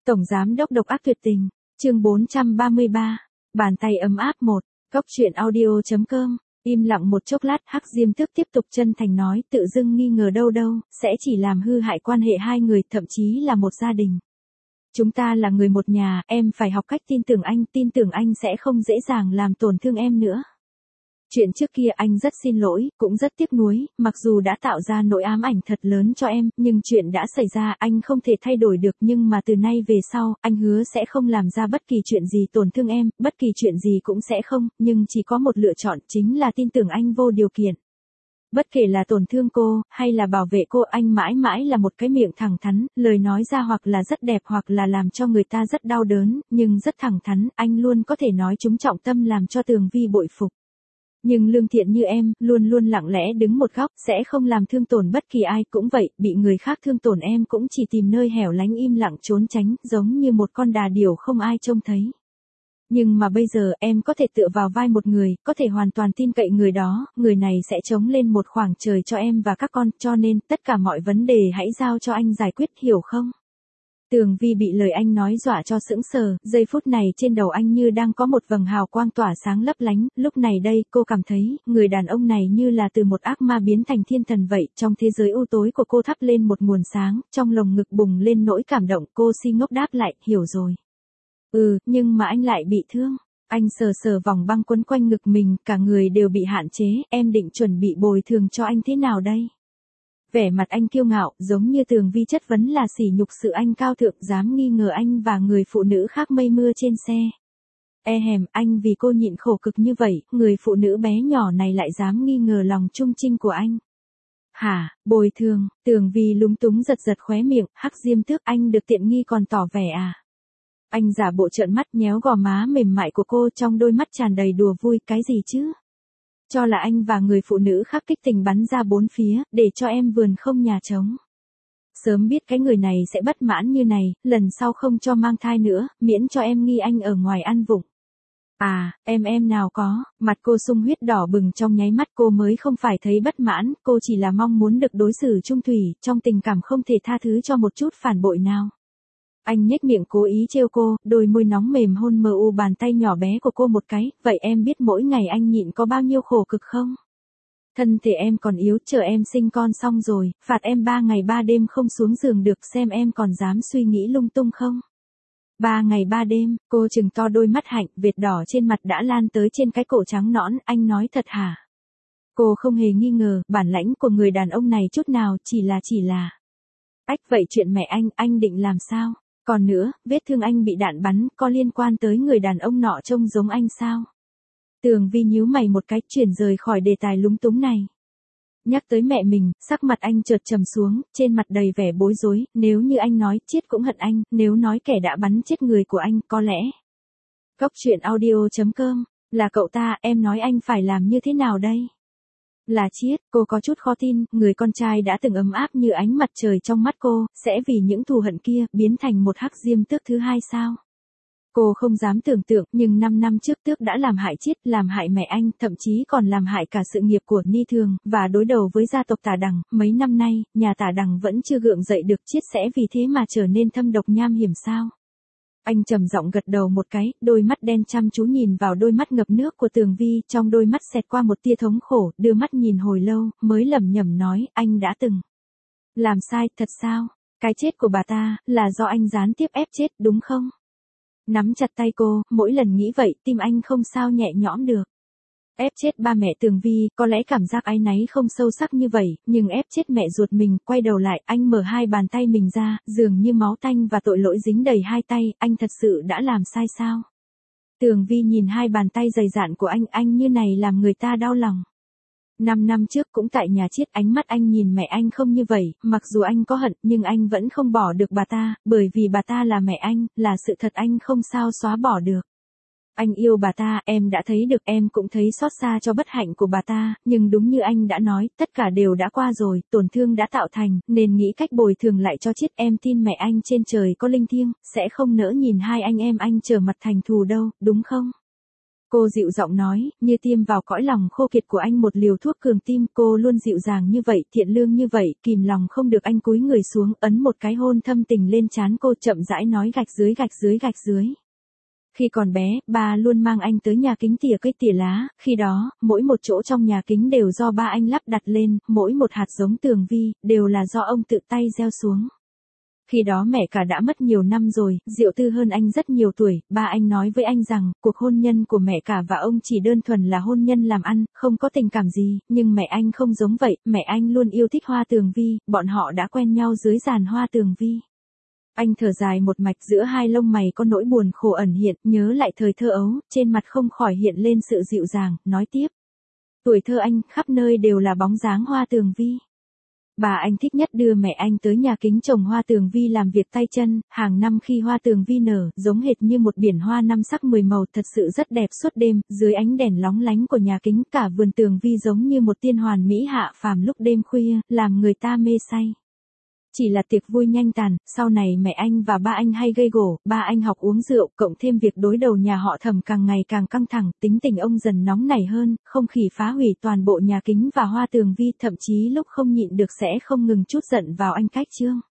Tổng giám đốc độc ác tuyệt tình, chương 433, bàn tay ấm áp 1, góc truyện audio.com, im lặng một chốc lát Hắc Diêm Tước tiếp tục chân thành nói tự dưng nghi ngờ đâu đâu, sẽ chỉ làm hư hại quan hệ hai người thậm chí là một gia đình. Chúng ta là người một nhà, em phải học cách tin tưởng anh sẽ không dễ dàng làm tổn thương em nữa. Chuyện trước kia anh rất xin lỗi, cũng rất tiếc nuối, mặc dù đã tạo ra nỗi ám ảnh thật lớn cho em, nhưng chuyện đã xảy ra anh không thể thay đổi được nhưng mà từ nay về sau, anh hứa sẽ không làm ra bất kỳ chuyện gì tổn thương em, bất kỳ chuyện gì cũng sẽ không, nhưng chỉ có một lựa chọn chính là tin tưởng anh vô điều kiện. Bất kể là tổn thương cô, hay là bảo vệ cô anh mãi mãi là một cái miệng thẳng thắn, lời nói ra hoặc là rất đẹp hoặc là làm cho người ta rất đau đớn, nhưng rất thẳng thắn, anh luôn có thể nói trúng trọng tâm làm cho Tường Vi bội phục. Nhưng lương thiện như em, luôn luôn lặng lẽ đứng một góc, sẽ không làm thương tổn bất kỳ ai, cũng vậy, bị người khác thương tổn em cũng chỉ tìm nơi hẻo lánh im lặng trốn tránh, giống như một con đà điểu không ai trông thấy. Nhưng mà bây giờ em có thể tựa vào vai một người, có thể hoàn toàn tin cậy người đó, người này sẽ chống lên một khoảng trời cho em và các con, cho nên tất cả mọi vấn đề hãy giao cho anh giải quyết, hiểu không? Tường Vi bị lời anh nói dọa cho sững sờ, giây phút này trên đầu anh như đang có một vầng hào quang tỏa sáng lấp lánh, lúc này đây cô cảm thấy, người đàn ông này như là từ một ác ma biến thành thiên thần vậy, trong thế giới u tối của cô thắp lên một nguồn sáng, trong lồng ngực bùng lên nỗi cảm động, cô si ngốc đáp lại, hiểu rồi. Nhưng mà anh lại bị thương. Anh sờ sờ vòng băng quấn quanh ngực mình, cả người đều bị hạn chế, em định chuẩn bị bồi thường cho anh thế nào đây? Vẻ mặt anh kiêu ngạo, giống như Tường Vi chất vấn là sỉ nhục sự anh cao thượng, dám nghi ngờ anh và người phụ nữ khác mây mưa trên xe. Anh vì cô nhịn khổ cực như vậy, người phụ nữ bé nhỏ này lại dám nghi ngờ lòng trung trinh của anh. Hả, bồi thường? Tường Vi lúng túng giật giật khóe miệng, Hắc Diêm Tước, anh được tiện nghi còn tỏ vẻ à? Anh giả bộ trợn mắt nhéo gò má mềm mại của cô, trong đôi mắt tràn đầy đùa vui, cái gì chứ? Cho là anh và người phụ nữ khác kích tình bắn ra bốn phía, để cho em vườn không nhà trống. Sớm biết cái người này sẽ bất mãn như này, lần sau không cho mang thai nữa, miễn cho em nghi anh ở ngoài ăn vụng. Em nào có, mặt cô sung huyết đỏ bừng trong nháy mắt, cô mới không phải thấy bất mãn, cô chỉ là mong muốn được đối xử chung thủy, trong tình cảm không thể tha thứ cho một chút phản bội nào. Anh nhếch miệng cố ý trêu cô, đôi môi nóng mềm hôn mờ u bàn tay nhỏ bé của cô một cái, vậy em biết mỗi ngày anh nhịn có bao nhiêu khổ cực không? Thân thể em còn yếu, chờ em sinh con xong rồi, phạt em 3 ngày 3 đêm không xuống giường được, xem em còn dám suy nghĩ lung tung không? 3 ngày 3 đêm, cô trừng to đôi mắt hạnh, vệt đỏ trên mặt đã lan tới trên cái cổ trắng nõn, anh nói thật hả? Cô không hề nghi ngờ, bản lãnh của người đàn ông này chút nào, chỉ là. Vậy chuyện mẹ anh định làm sao? Còn nữa, vết thương anh bị đạn bắn, có liên quan tới người đàn ông nọ trông giống anh sao? Tường Vi nhíu mày một cái, chuyển rời khỏi đề tài lúng túng này. Nhắc tới mẹ mình, sắc mặt anh chợt trầm xuống, trên mặt đầy vẻ bối rối, nếu như anh nói chết cũng hận anh, nếu nói kẻ đã bắn chết người của anh, có lẽ. Góc truyện audio.com, là cậu ta, em nói anh phải làm như thế nào đây? Là Chiết, cô có chút khó tin, người con trai đã từng ấm áp như ánh mặt trời trong mắt cô, sẽ vì những thù hận kia, biến thành một Hắc Diêm Tước thứ hai sao? Cô không dám tưởng tượng, nhưng 5 năm trước Tước đã làm hại Chiết, làm hại mẹ anh, thậm chí còn làm hại cả sự nghiệp của Ni Thường, và đối đầu với gia tộc Tả Đằng, mấy năm nay, nhà Tả Đằng vẫn chưa gượng dậy được, Chiết sẽ vì thế mà trở nên thâm độc nham hiểm sao? Anh trầm giọng gật đầu một cái, đôi mắt đen chăm chú nhìn vào đôi mắt ngập nước của Tường Vi, trong đôi mắt xẹt qua một tia thống khổ, đưa mắt nhìn hồi lâu, mới lẩm nhẩm nói, anh đã từng làm sai, thật sao? Cái chết của bà ta, là do anh gián tiếp ép chết, đúng không? Nắm chặt tay cô, mỗi lần nghĩ vậy, tim anh không sao nhẹ nhõm được. Ép chết ba mẹ Tường Vi, có lẽ cảm giác áy náy không sâu sắc như vậy, nhưng ép chết mẹ ruột mình, quay đầu lại, anh mở hai bàn tay mình ra, dường như máu tanh và tội lỗi dính đầy hai tay, anh thật sự đã làm sai sao? Tường Vi nhìn hai bàn tay dày dạn của anh như này làm người ta đau lòng. 5 năm trước cũng tại nhà Chiết, ánh mắt anh nhìn mẹ anh không như vậy, mặc dù anh có hận, nhưng anh vẫn không bỏ được bà ta, bởi vì bà ta là mẹ anh, là sự thật anh không sao xóa bỏ được. Anh yêu bà ta, em đã thấy được, em cũng thấy xót xa cho bất hạnh của bà ta, nhưng đúng như anh đã nói, tất cả đều đã qua rồi, tổn thương đã tạo thành, nên nghĩ cách bồi thường lại cho Chiết. Em tin mẹ anh trên trời có linh thiêng, sẽ không nỡ nhìn hai anh em anh trở mặt thành thù đâu, đúng không? Cô dịu giọng nói, như tiêm vào cõi lòng khô kiệt của anh một liều thuốc cường tim. Cô luôn dịu dàng như vậy, thiện lương như vậy, kìm lòng không được. Anh cúi người xuống, ấn một cái hôn thâm tình lên trán cô, chậm rãi nói gạch dưới gạch dưới gạch dưới. Khi còn bé, ba luôn mang anh tới nhà kính tỉa cây tỉa lá, khi đó, mỗi một chỗ trong nhà kính đều do ba anh lắp đặt lên, mỗi một hạt giống tường vi, đều là do ông tự tay gieo xuống. Khi đó mẹ cả đã mất nhiều năm rồi, Diệu Tư hơn anh rất nhiều tuổi, ba anh nói với anh rằng, cuộc hôn nhân của mẹ cả và ông chỉ đơn thuần là hôn nhân làm ăn, không có tình cảm gì, nhưng mẹ anh không giống vậy, mẹ anh luôn yêu thích hoa tường vi, bọn họ đã quen nhau dưới giàn hoa tường vi. Anh thở dài một mạch, giữa hai lông mày có nỗi buồn khổ ẩn hiện, nhớ lại thời thơ ấu, trên mặt không khỏi hiện lên sự dịu dàng, nói tiếp. Tuổi thơ anh, khắp nơi đều là bóng dáng hoa tường vi. Bà anh thích nhất đưa mẹ anh tới nhà kính trồng hoa tường vi làm việc tay chân, hàng năm khi hoa tường vi nở, giống hệt như một biển hoa năm sắc 10 màu, thật sự rất đẹp. Suốt đêm, dưới ánh đèn lóng lánh của nhà kính, cả vườn tường vi giống như một tiên hoàn mỹ hạ phàm lúc đêm khuya, làm người ta mê say. Chỉ là tiệc vui nhanh tàn, sau này mẹ anh và ba anh hay gây gổ, ba anh học uống rượu, cộng thêm việc đối đầu nhà họ Thẩm càng ngày càng căng thẳng, tính tình ông dần nóng nảy hơn, không khỉ phá hủy toàn bộ nhà kính và hoa tường vi, thậm chí lúc không nhịn được sẽ không ngừng trút giận vào anh Cách Trương.